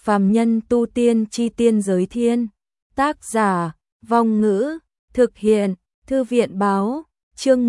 Phàm nhân tu tiên chi tiên giới thiên. Tác giả, Vong Ngữ, thực hiện, Thư viện báo, chương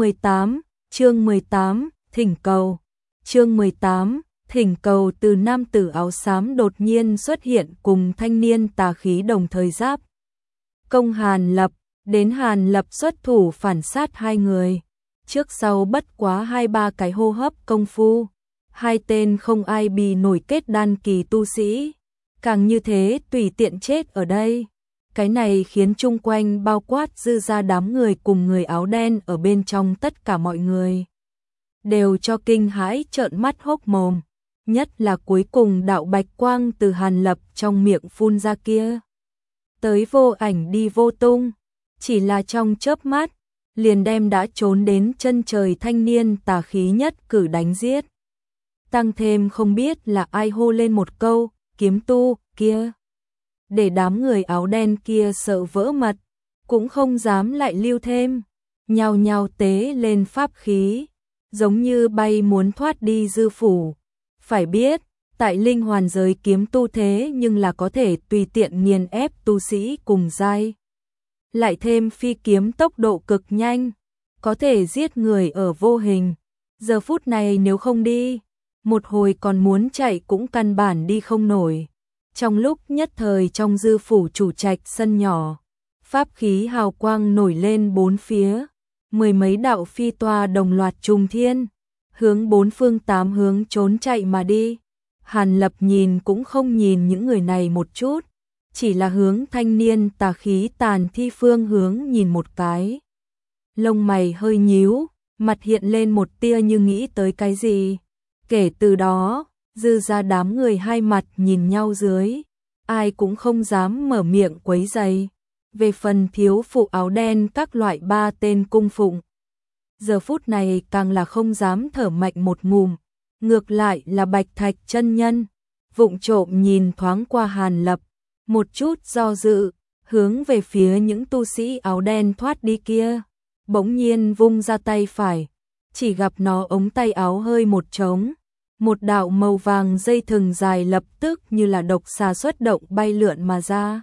18, thỉnh cầu. Chương 18, thỉnh cầu. Từ nam tử áo xám đột nhiên xuất hiện cùng thanh niên tà khí đồng thời giáp công Hàn Lập, đến Hàn Lập xuất thủ phản sát hai người. Trước sau bất quá 2-3 cái hô hấp công phu, hai tên không ai bì nổi kết đan kỳ tu sĩ, càng như thế tùy tiện chết ở đây. Cái này khiến chung quanh bao quát dư ra đám người cùng người áo đen ở bên trong tất cả mọi người đều cho kinh hãi trợn mắt hốc mồm, nhất là cuối cùng đạo bạch quang từ Hàn Lập trong miệng phun ra kia. Tới vô ảnh đi vô tung, chỉ là trong chớp mắt, liền đem đã trốn đến chân trời thanh niên tà khí nhất cử đánh giết. Tăng thêm không biết là ai hô lên một câu, kiếm tu, kia. Để đám người áo đen kia sợ vỡ mật, cũng không dám lại lưu thêm, nhao nhao tế lên pháp khí, giống như bay muốn thoát đi dư phủ. Phải biết, tại linh hoàn giới kiếm tu thế nhưng là có thể tùy tiện nghiền ép tu sĩ cùng giai. Lại thêm phi kiếm tốc độ cực nhanh, có thể giết người ở vô hình. Giờ phút này nếu không đi, một hồi còn muốn chạy cũng căn bản đi không nổi. Trong lúc nhất thời trong dư phủ chủ trạch sân nhỏ, pháp khí hào quang nổi lên bốn phía, mười mấy đạo phi toa đồng loạt trùng thiên, hướng bốn phương tám hướng trốn chạy mà đi. Hàn Lập nhìn cũng không nhìn những người này một chút, chỉ là hướng thanh niên tà khí tàn thi phương hướng nhìn một cái. Lông mày hơi nhíu, mặt hiện lên một tia như nghĩ tới cái gì. Kể từ đó, dư ra đám người hai mặt nhìn nhau dưới, ai cũng không dám mở miệng quấy rầy. Về phần thiếu phụ áo đen các loại 3 tên cung phụng, giờ phút này càng là không dám thở mạnh một ngụm. Ngược lại là Bạch Thạch chân nhân, vụng trộm nhìn thoáng qua Hàn Lập, một chút do dự, hướng về phía những tu sĩ áo đen thoát đi kia, bỗng nhiên vung ra tay phải, chỉ gặp nó ống tay áo hơi một trống, một đạo màu vàng dây thừng dài lập tức như là độc xà xuất động bay lượn mà ra.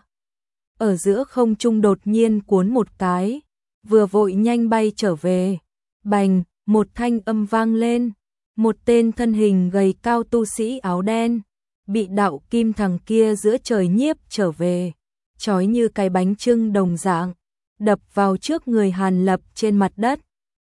Ở giữa không trung đột nhiên cuốn một cái, vừa vội nhanh bay trở về, bành, một thanh âm vang lên. Một tên thân hình gầy cao tu sĩ áo đen, bị đạo kim thằng kia giữa trời nhiếp trở về, trói như cái bánh chưng đồng dạng, đập vào trước người Hàn Lập trên mặt đất.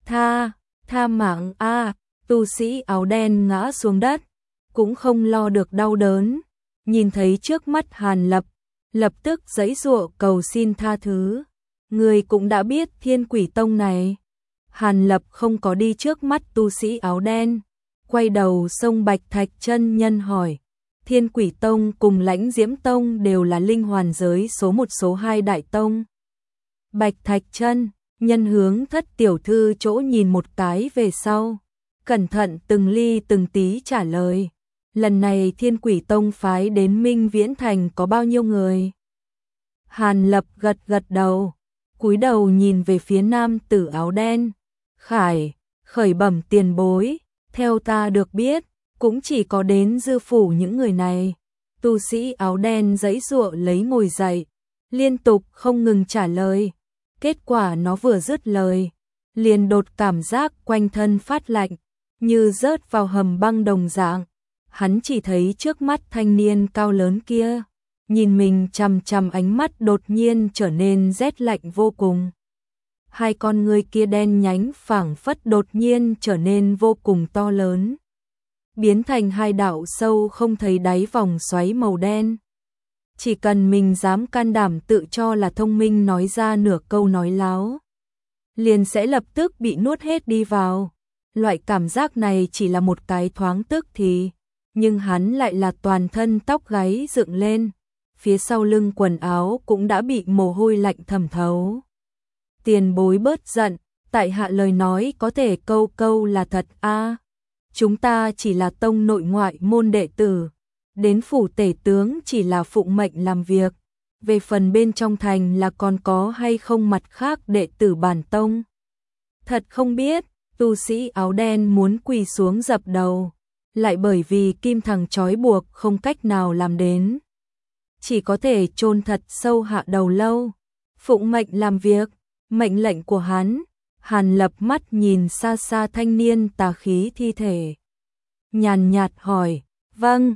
Tha mạng a! Tu sĩ áo đen ngã xuống đất, cũng không lo được đau đớn, nhìn thấy trước mắt Hàn Lập, lập tức giãy giụa cầu xin tha thứ. Người cũng đã biết Thiên Quỷ Tông này. Hàn Lập không có đi trước mắt tu sĩ áo đen, quay đầu xông Bạch Thạch chân nhân hỏi. Thiên Quỷ Tông cùng Lãnh Diễm Tông đều là linh hoàn giới số 1 số 2 đại tông. Bạch Thạch chân nhân hướng Thất tiểu thư chỗ nhìn một cái về sau, cẩn thận từng ly từng tí trả lời. Lần này Thiên Quỷ Tông phái đến Minh Viễn Thành có bao nhiêu người? Hàn Lập gật đầu, cúi đầu nhìn về phía nam tử áo đen. Khởi bẩm tiền bối, theo ta được biết, cũng chỉ có đến dư phủ những người này. Tu sĩ áo đen giãy giụa lấy ngồi dậy, liên tục không ngừng trả lời. Kết quả nó vừa dứt lời, liền đột cảm giác quanh thân phát lạnh, như rớt vào hầm băng đồng dạng. Hắn chỉ thấy trước mắt thanh niên cao lớn kia, nhìn mình chằm chằm, ánh mắt đột nhiên trở nên rét lạnh vô cùng. Hai con người kia đen nhánh phảng phất đột nhiên trở nên vô cùng to lớn, biến thành hai đạo sâu không thấy đáy vòng xoáy màu đen. Chỉ cần mình dám can đảm tự cho là thông minh nói ra nửa câu nói láo, liền sẽ lập tức bị nuốt hết đi vào. Loại cảm giác này chỉ là một cái thoáng tức thì, nhưng hắn lại là toàn thân tóc gáy dựng lên, phía sau lưng quần áo cũng đã bị mồ hôi lạnh thẩm thấu. Tiền bối bớt giận, tại hạ lời nói có thể câu câu là thật a. Chúng ta chỉ là tông nội ngoại môn đệ tử, đến phủ tể tướng chỉ là phụng mệnh làm việc. Về phần bên trong thành là còn có hay không mặt khác đệ tử bản tông, thật không biết. Tu sĩ áo đen muốn quỳ xuống dập đầu, lại bởi vì kim thằng trói buộc không cách nào làm đến. chỉ có thể chôn thật sâu hạ đầu lâu, phụng mệnh làm việc, mệnh lệnh của hắn. Hàn Lập mắt nhìn xa xa thanh niên tà khí thi thể, nhàn nhạt hỏi, vâng,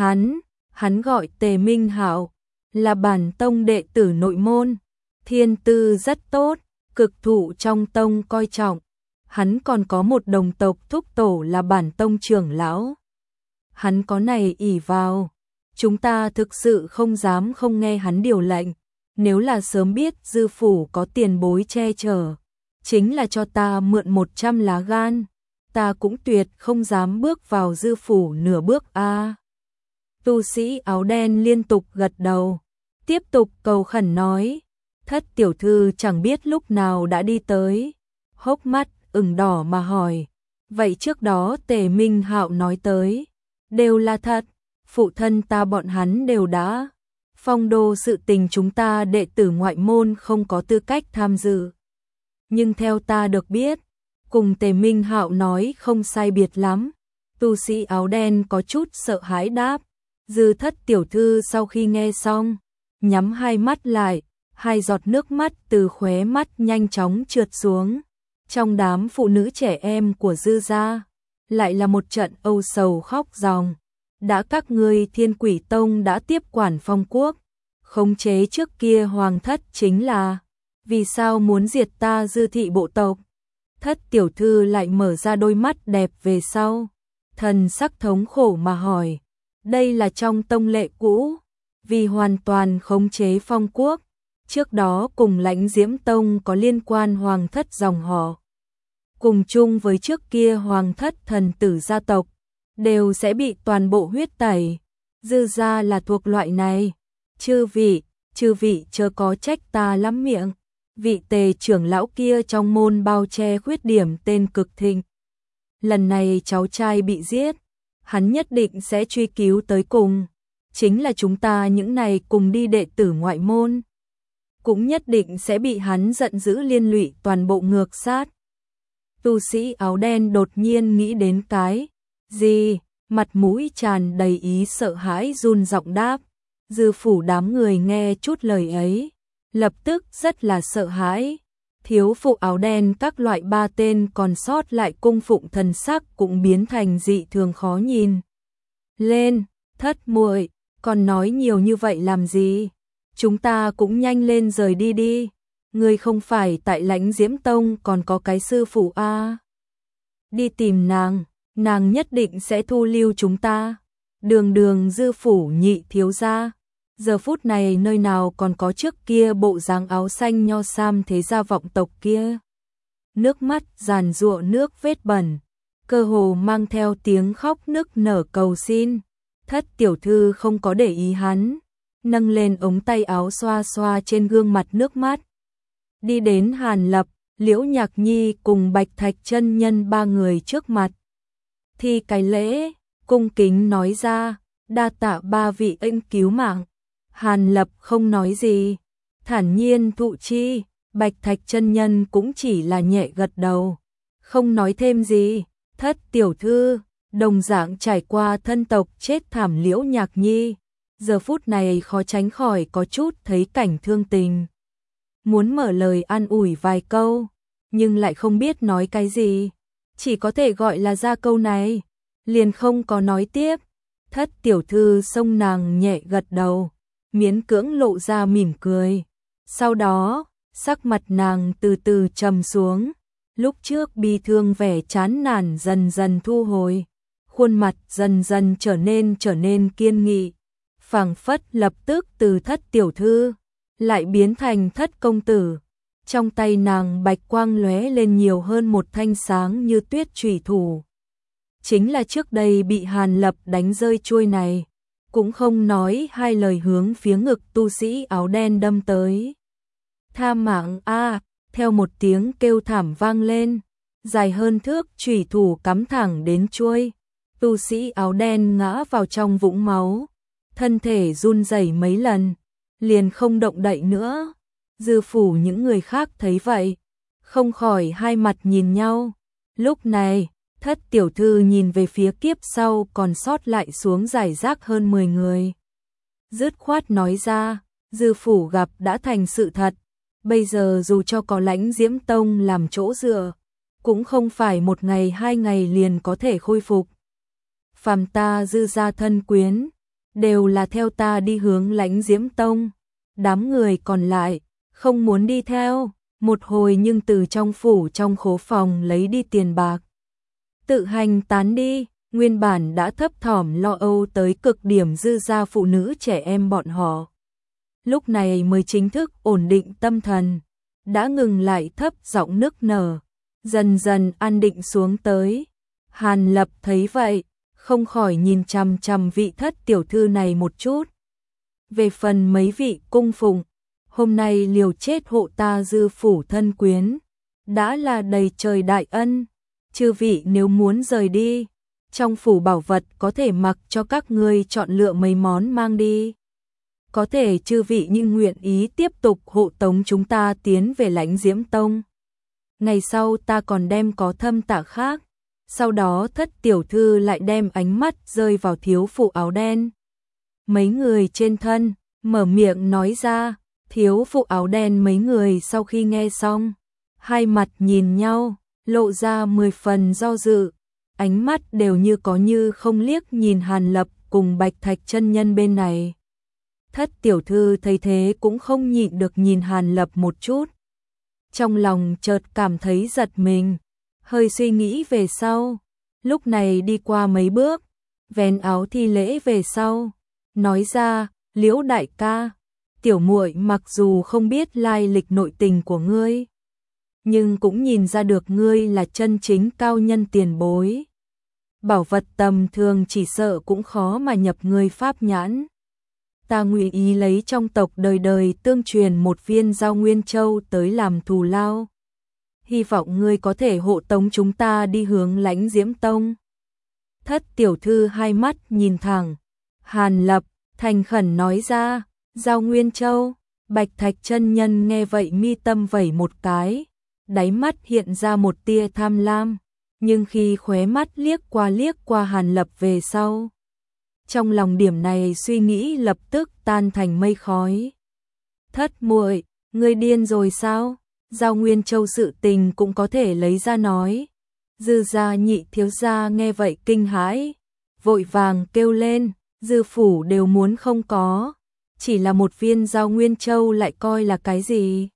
hắn gọi Tề Minh Hạo, là bản tông đệ tử nội môn, thiên tư rất tốt, cực thụ trong tông coi trọng, hắn còn có một đồng tộc thúc tổ là bản tông trưởng lão. Hắn có này ỷ vào, chúng ta thực sự không dám không nghe hắn điều lệnh, nếu là sớm biết dư phủ có tiền bối che chở, chính là cho ta mượn 100 lá gan, ta cũng tuyệt không dám bước vào dư phủ nửa bước a. Tu sĩ áo đen liên tục gật đầu, tiếp tục cầu khẩn nói, Thất tiểu thư chẳng biết lúc nào đã đi tới, hốc mắt ửng đỏ mà hỏi, vậy trước đó Tề Minh Hạo nói tới, đều là thật, phụ thân ta bọn hắn đều đã phong đô, sự tình chúng ta đệ tử ngoại môn không có tư cách tham dự. Nhưng theo ta được biết, cùng Tề Minh Hạo nói không sai biệt lắm. Tu sĩ áo đen có chút sợ hãi đáp. Dư Thất tiểu thư sau khi nghe xong, nhắm hai mắt lại, hai giọt nước mắt từ khóe mắt nhanh chóng trượt xuống. Trong đám phụ nữ trẻ em của Dư gia, lại là một trận âu sầu khóc ròng. Đã các ngươi Thiên Quỷ Tông đã tiếp quản phong quốc, khống chế trước kia hoàng thất chính là vì sao muốn diệt ta Dư thị bộ tộc? Thất tiểu thư lại mở ra đôi mắt đẹp về sau, thần sắc thống khổ mà hỏi, đây là trong tông lệ cũ, vì hoàn toàn khống chế phong quốc, trước đó cùng Lãnh Diễm Tông có liên quan hoàng thất dòng họ, cùng chung với trước kia hoàng thất thần tử gia tộc, đều sẽ bị toàn bộ huyết tẩy. Dư gia là thuộc loại này. Chư vị chớ có trách ta lắm miệng. Vị Tề trưởng lão kia trong môn bao che khuyết điểm tên Cực Thịnh. Lần này cháu trai bị giết, hắn nhất định sẽ truy cứu tới cùng. Chính là chúng ta những này cùng đi đệ tử ngoại môn, cũng nhất định sẽ bị hắn giận dữ liên lụy toàn bộ ngược sát. Tu sĩ áo đen đột nhiên nghĩ đến cái gì, mặt mũi tràn đầy ý sợ hãi run giọng đáp. Dư phủ đám người nghe chút lời ấy, lập tức rất là sợ hãi. Thiếu phụ áo đen các loại ba tên còn sót lại cung phụng thần sắc cũng biến thành dị thường khó nhìn. Lên, Thất muội, còn nói nhiều như vậy làm gì? Chúng ta cũng nhanh lên rời đi đi. Ngươi không phải tại Lãnh Diễm Tông còn có cái sư phụ a? Đi tìm nàng nhất định sẽ thu lưu chúng ta. Đường Dư phủ nhị thiếu gia, giờ phút này nơi nào còn có trước kia bộ dáng áo xanh nho sam thế gia vọng tộc kia. Nước mắt giàn giụa nước vết bẩn, cơ hồ mang theo tiếng khóc nức nở cầu xin. Thất tiểu thư không có để ý hắn, nâng lên ống tay áo xoa xoa trên gương mặt nước mắt. Đi đến Hàn Lập, Liễu Nhạc Nhi cùng Bạch Thạch chân nhân ba người trước mặt. Thi cái lễ, cung kính nói ra, đa tạ ba vị ân cứu mạng. Hàn Lập không nói gì, thản nhiên thụ chi. Bạch Thạch chân nhân cũng chỉ là nhẹ gật đầu, không nói thêm gì. Thất tiểu thư, đồng dạng trải qua thân tộc chết thảm Liễu Nhạc Nhi, giờ phút này khó tránh khỏi có chút thấy cảnh thương tình. Muốn mở lời an ủi vài câu, nhưng lại không biết nói cái gì, chỉ có thể gọi là ra câu này, liền không có nói tiếp. Thất tiểu thư xông nàng nhẹ gật đầu, miễn cưỡng lộ ra mỉm cười. Sau đó, sắc mặt nàng từ từ trầm xuống, lúc trước bi thương vẻ chán nản dần dần thu hồi, khuôn mặt dần dần trở nên kiên nghị, phảng phất lập tức từ thất tiểu thư lại biến thành thất công tử. Trong tay nàng bạch quang lóe lên nhiều hơn một thanh sáng như tuyết chủy thủ, chính là trước đây bị Hàn Lập đánh rơi chuôi này, cũng không nói hai lời hướng phía ngực tu sĩ áo đen đâm tới. Tha mạng a! Theo một tiếng kêu thảm vang lên, dài hơn thước chủy thủ cắm thẳng đến chuôi. Tu sĩ áo đen ngã vào trong vũng máu, thân thể run rẩy mấy lần, liền không động đậy nữa. Dư phủ những người khác thấy vậy, không khỏi hai mặt nhìn nhau. Lúc này, thất tiểu thư nhìn về phía kiếp sau còn sót lại xuống rải rác hơn 10 người. dứt khoát nói ra, Dư phủ gặp đã thành sự thật, bây giờ dù cho có Lãnh Diễm Tông làm chỗ dựa, cũng không phải một ngày hai ngày liền có thể khôi phục. Phàm ta Dư gia thân quyến, đều là theo ta đi hướng Lãnh Diễm Tông, đám người còn lại, không muốn đi theo, một hồi nhưng từ trong phủ trong khố phòng lấy đi tiền bạc. Tự hành tán đi, nguyên bản đã thấp thỏm lo âu tới cực điểm Dư gia phụ nữ trẻ em bọn họ. Lúc này mới chính thức ổn định tâm thần, đã ngừng lại thấp giọng nức nở, dần dần an định xuống tới. Hàn Lập thấy vậy, không khỏi nhìn chằm chằm vị thất tiểu thư này một chút. Về phần mấy vị cung phụng, hôm nay liều chết hộ ta Dư phủ thân quyến, đã là đầy trời đại ân, chư vị nếu muốn rời đi, trong phủ bảo vật có thể mặc cho các ngươi chọn lựa mấy món mang đi. Có thể chư vị nhưng nguyện ý tiếp tục hộ tống chúng ta tiến về Lãnh Diễm Tông. Ngày sau ta còn đem có thâm tạ khác. Sau đó thất tiểu thư lại đem ánh mắt rơi vào thiếu phụ áo đen. Mấy người trên thân, mở miệng nói ra, thiếu phụ áo đen mấy người sau khi nghe xong, hai mặt nhìn nhau, lộ ra 10 phần do dự, ánh mắt đều như có như không liếc nhìn Hàn Lập cùng Bạch Thạch chân nhân bên này. Thất tiểu thư thấy thế cũng không nhịn được nhìn Hàn Lập một chút. Trong lòng chợt cảm thấy giật mình, hơi suy nghĩ về sau, lúc này đi qua mấy bước, vén áo thi lễ về sau, nói ra, Liễu đại ca, tiểu muội mặc dù không biết lai lịch nội tình của ngươi, nhưng cũng nhìn ra được ngươi là chân chính cao nhân tiền bối. Bảo vật tầm thường chỉ sợ cũng khó mà nhập ngươi pháp nhãn. Ta nguyện ý lấy trong tộc đời đời tương truyền một viên Giao Nguyên Châu tới làm thù lao. Hy vọng ngươi có thể hộ tống chúng ta đi hướng Lãnh Diễm Tông. Thất tiểu thư hai mắt nhìn thẳng, Hàn Lập thành khẩn nói ra, Giao Nguyên Châu. Bạch Thạch chân nhân nghe vậy mi tâm vẩy một cái, đáy mắt hiện ra một tia tham lam, nhưng khi khóe mắt liếc qua Hàn Lập về sau, trong lòng điểm này suy nghĩ lập tức tan thành mây khói. Thất muội, ngươi điên rồi sao? Giao Nguyên Châu sự tình cũng có thể lấy ra nói. Dư gia nhị thiếu gia nghe vậy kinh hãi, vội vàng kêu lên, Dư phủ đều muốn không có, chỉ là một viên Giao Nguyên Châu lại coi là cái gì?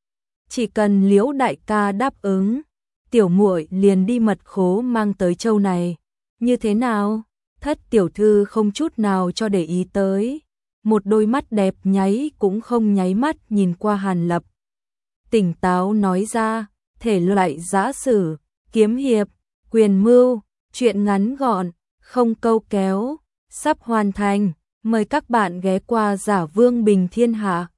Chỉ cần Liễu đại ca đáp ứng, tiểu muội liền đi mật khố mang tới châu này, như thế nào? Thất tiểu thư không chút nào cho để ý tới, một đôi mắt đẹp nháy cũng không nháy mắt nhìn qua Hàn Lập. Tỉnh táo nói ra, thể loại giã sử, kiếm hiệp, quyền mưu, chuyện ngắn gọn, không câu kéo, sắp hoàn thành, mời các bạn ghé qua Giả Vương Bình Thiên Hạ.